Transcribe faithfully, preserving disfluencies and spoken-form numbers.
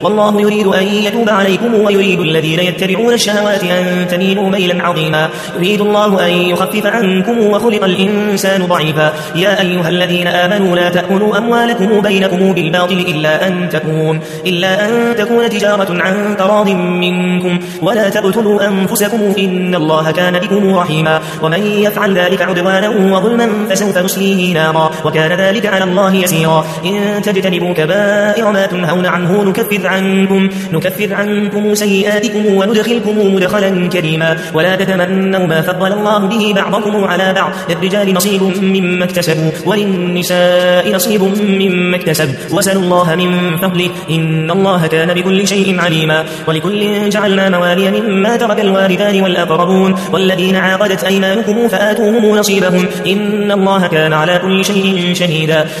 والله يريد أن يتوب عليكم ويريد الذين يتبعون الشهوات أن تميلوا ميلا عظيما. يريد الله أن يخفف عنكم وخلق الإنسان ضعيفا. يا أيها الذين آمنوا لا تأكلوا أموالكم بينكم بالباطل إلا أن تكون, إلا أن تكون تجارة عن تراض منكم ولا تقتلوا أنفسكم إن الله كان بكم رحيما. ومن يفعل ذلك عدوانا وظلما فسوف نصليه نارا وكان ذلك على الله يسيرا. إن تجتنبوا كبائر ما تنهون عنه نكفر عنكم, نكفر عنكم سيئاتكم وندخلكم مدخلا كريما. ولا تتمنوا ما فضل الله به بعضكم على بعض للرجال نصيب مما اكتسبوا وللنساء نصيب مما اكتسب وسلوا الله من فضله إن الله كان بكل شيء عليما. ولكل جعلنا موالي مما ترك الوالدان والأقربون والذين عاقدت أيمانكم فآتوهم نصيبهم إن الله كان على كل شيء شهيدا.